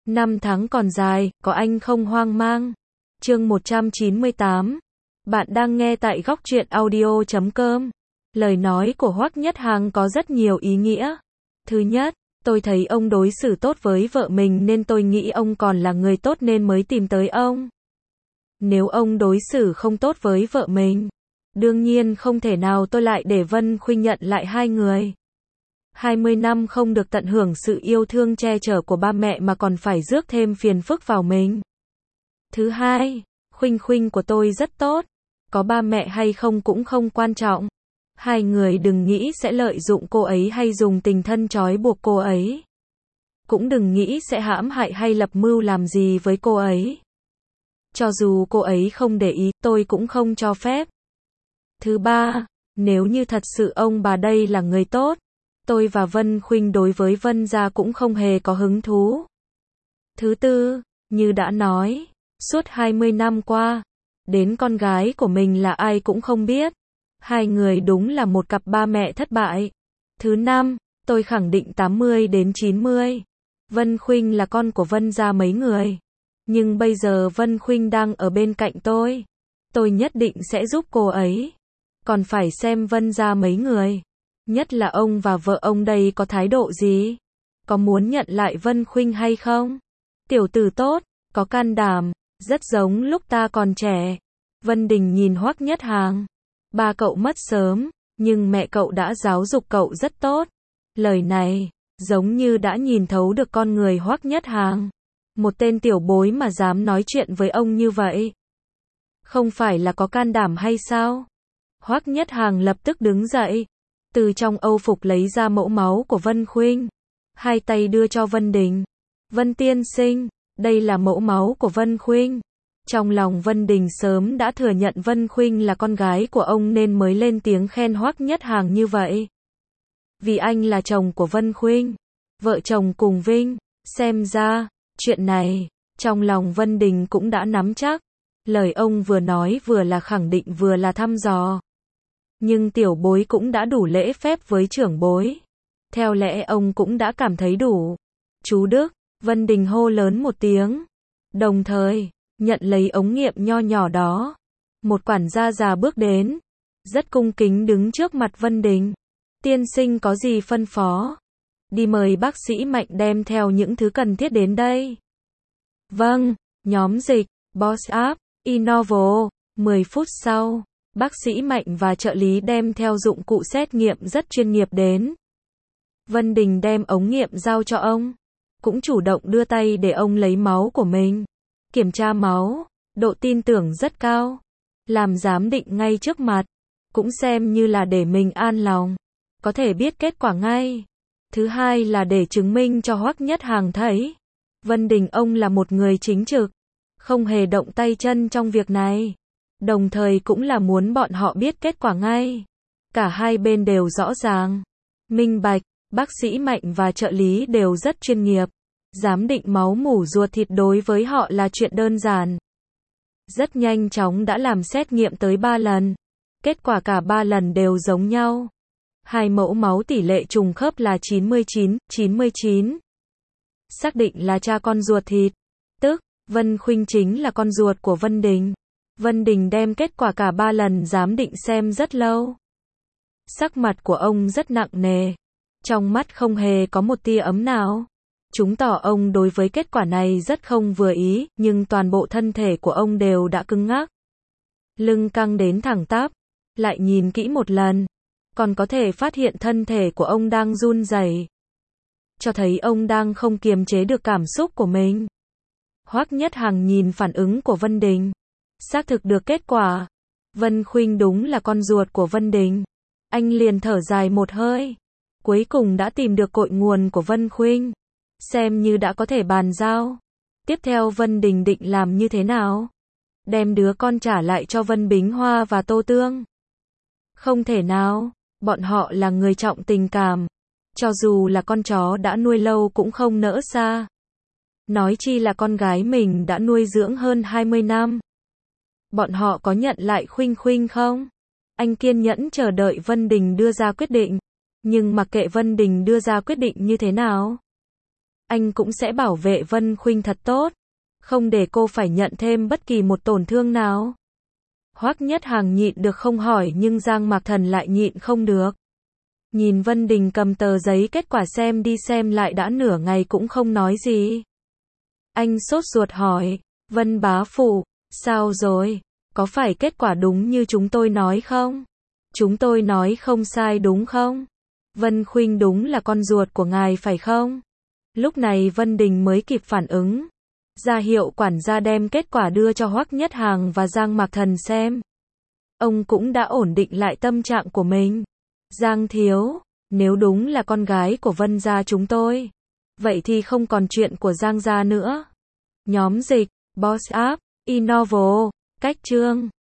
Năm tháng còn dài, có anh không hoang mang. Chương 198. Bạn đang nghe tại góc truyện audio.com. Lời nói của Hoắc Nhất Hằng có rất nhiều ý nghĩa. Thứ nhất, tôi thấy ông đối xử tốt với vợ mình nên tôi nghĩ ông còn là người tốt nên mới tìm tới ông. Nếu ông đối xử không tốt với vợ mình, đương nhiên không thể nào tôi lại để Vân Khuynh nhận lại hai người. 20 năm không được tận hưởng sự yêu thương che chở của ba mẹ mà còn phải rước thêm phiền phức vào mình. Thứ hai, Khuynh Khuynh của tôi rất tốt, có ba mẹ hay không cũng không quan trọng. Hai người đừng nghĩ sẽ lợi dụng cô ấy hay dùng tình thân trói buộc cô ấy. Cũng đừng nghĩ sẽ hãm hại hay lập mưu làm gì với cô ấy. Cho dù cô ấy không để ý, tôi cũng không cho phép. Thứ ba, nếu như thật sự ông bà đây là người tốt, tôi và Vân Khuynh đối với Vân gia cũng không hề có hứng thú. Thứ tư, như đã nói, suốt 20 năm qua, đến con gái của mình là ai cũng không biết. Hai người đúng là một cặp ba mẹ thất bại. Thứ năm, tôi khẳng định 80 đến 90. Vân Khuynh là con của Vân gia mấy người. Nhưng bây giờ Vân Khuynh đang ở bên cạnh tôi. Tôi nhất định sẽ giúp cô ấy. Còn phải xem Vân gia mấy người. Nhất là ông và vợ ông đây có thái độ gì? Có muốn nhận lại Vân Khuynh hay không? Tiểu tử tốt, có can đảm, rất giống lúc ta còn trẻ. Vân Đình nhìn Hoắc Nhất Hằng. Ba cậu mất sớm, nhưng mẹ cậu đã giáo dục cậu rất tốt. Lời này, giống như đã nhìn thấu được con người Hoắc Nhất Hằng. Một tên tiểu bối mà dám nói chuyện với ông như vậy. Không phải là có can đảm hay sao? Hoắc Nhất Hằng lập tức đứng dậy. Từ trong âu phục lấy ra mẫu máu của Vân Khuynh. Hai tay đưa cho Vân Đình. Vân tiên sinh, đây là mẫu máu của Vân Khuynh. Trong lòng Vân Đình sớm đã thừa nhận Vân Khuynh là con gái của ông nên mới lên tiếng khen Hoắc Nhất Hằng như vậy. Vì anh là chồng của Vân Khuynh, vợ chồng cùng vinh, xem ra, chuyện này, trong lòng Vân Đình cũng đã nắm chắc. Lời ông vừa nói vừa là khẳng định vừa là thăm dò. Nhưng tiểu bối cũng đã đủ lễ phép với trưởng bối. Theo lẽ ông cũng đã cảm thấy đủ. Chú Đức, Vân Đình hô lớn một tiếng. Đồng thời, nhận lấy ống nghiệm nho nhỏ đó. Một quản gia già bước đến. Rất cung kính đứng trước mặt Vân Đình. Tiên sinh có gì phân phó? Đi mời bác sĩ Mạnh đem theo những thứ cần thiết đến đây. Vâng, nhóm dịch, Boss Up, Innovo. 10 phút sau, bác sĩ Mạnh và trợ lý đem theo dụng cụ xét nghiệm rất chuyên nghiệp đến. Vân Đình đem ống nghiệm giao cho ông. Cũng chủ động đưa tay để ông lấy máu của mình. Kiểm tra máu, độ tin tưởng rất cao. Làm giám định ngay trước mặt. Cũng xem như là để mình an lòng. Có thể biết kết quả ngay. Thứ hai là để chứng minh cho Hoắc Nhất Hằng thấy. Vân Đình ông là một người chính trực. Không hề động tay chân trong việc này. Đồng thời cũng là muốn bọn họ biết kết quả ngay. Cả hai bên đều rõ ràng. Minh bạch, bác sĩ Mạnh và trợ lý đều rất chuyên nghiệp. Giám định máu mủ ruột thịt đối với họ là chuyện đơn giản. Rất nhanh chóng đã làm xét nghiệm tới 3 lần. Kết quả cả 3 lần đều giống nhau. Hai mẫu máu tỷ lệ trùng khớp là 99. Xác định là cha con ruột thịt. Tức, Vân Khuynh chính là con ruột của Vân Đình. Vân Đình đem kết quả cả 3 lần giám định xem rất lâu. Sắc mặt của ông rất nặng nề. Trong mắt không hề có một tia ấm nào. Chứng tỏ ông đối với kết quả này rất không vừa ý, nhưng toàn bộ thân thể của ông đều đã cứng ngắc. Lưng căng đến thẳng tắp. Lại nhìn kỹ một lần. Còn có thể phát hiện thân thể của ông đang run rẩy. Cho thấy ông đang không kiềm chế được cảm xúc của mình. Hoắc Nhất Hằng nhìn phản ứng của Vân Đình. Xác thực được kết quả. Vân Khuynh đúng là con ruột của Vân Đình. Anh liền thở dài một hơi. Cuối cùng đã tìm được cội nguồn của Vân Khuynh. Xem như đã có thể bàn giao. Tiếp theo Vân Đình định làm như thế nào? Đem đứa con trả lại cho Vân Bính Hoa và Tô Tương. Không thể nào. Bọn họ là người trọng tình cảm. Cho dù là con chó đã nuôi lâu cũng không nỡ xa. Nói chi là con gái mình đã nuôi dưỡng hơn 20 năm. Bọn họ có nhận lại Khuynh Khuynh không? Anh kiên nhẫn chờ đợi Vân Đình đưa ra quyết định. Nhưng mặc kệ Vân Đình đưa ra quyết định như thế nào, anh cũng sẽ bảo vệ Vân Khuynh thật tốt, không để cô phải nhận thêm bất kỳ một tổn thương nào. Hoắc Nhất Hằng nhịn được không hỏi nhưng Giang Mạc Thần lại nhịn không được. Nhìn Vân Đình cầm tờ giấy kết quả xem đi xem lại đã nửa ngày cũng không nói gì. Anh sốt ruột hỏi, Vân bá phụ, sao rồi? Có phải kết quả đúng như chúng tôi nói không? Chúng tôi nói không sai đúng không? Vân Khuynh đúng là con ruột của ngài phải không? Lúc này Vân Đình mới kịp phản ứng. Ra hiệu quản gia đem kết quả đưa cho Hoắc Nhất Hằng và Giang Mạc Thần xem. Ông cũng đã ổn định lại tâm trạng của mình. Giang thiếu, nếu đúng là con gái của Vân gia chúng tôi, vậy thì không còn chuyện của Giang gia nữa. Nhóm dịch, Boss App, Innovo, Cách Chương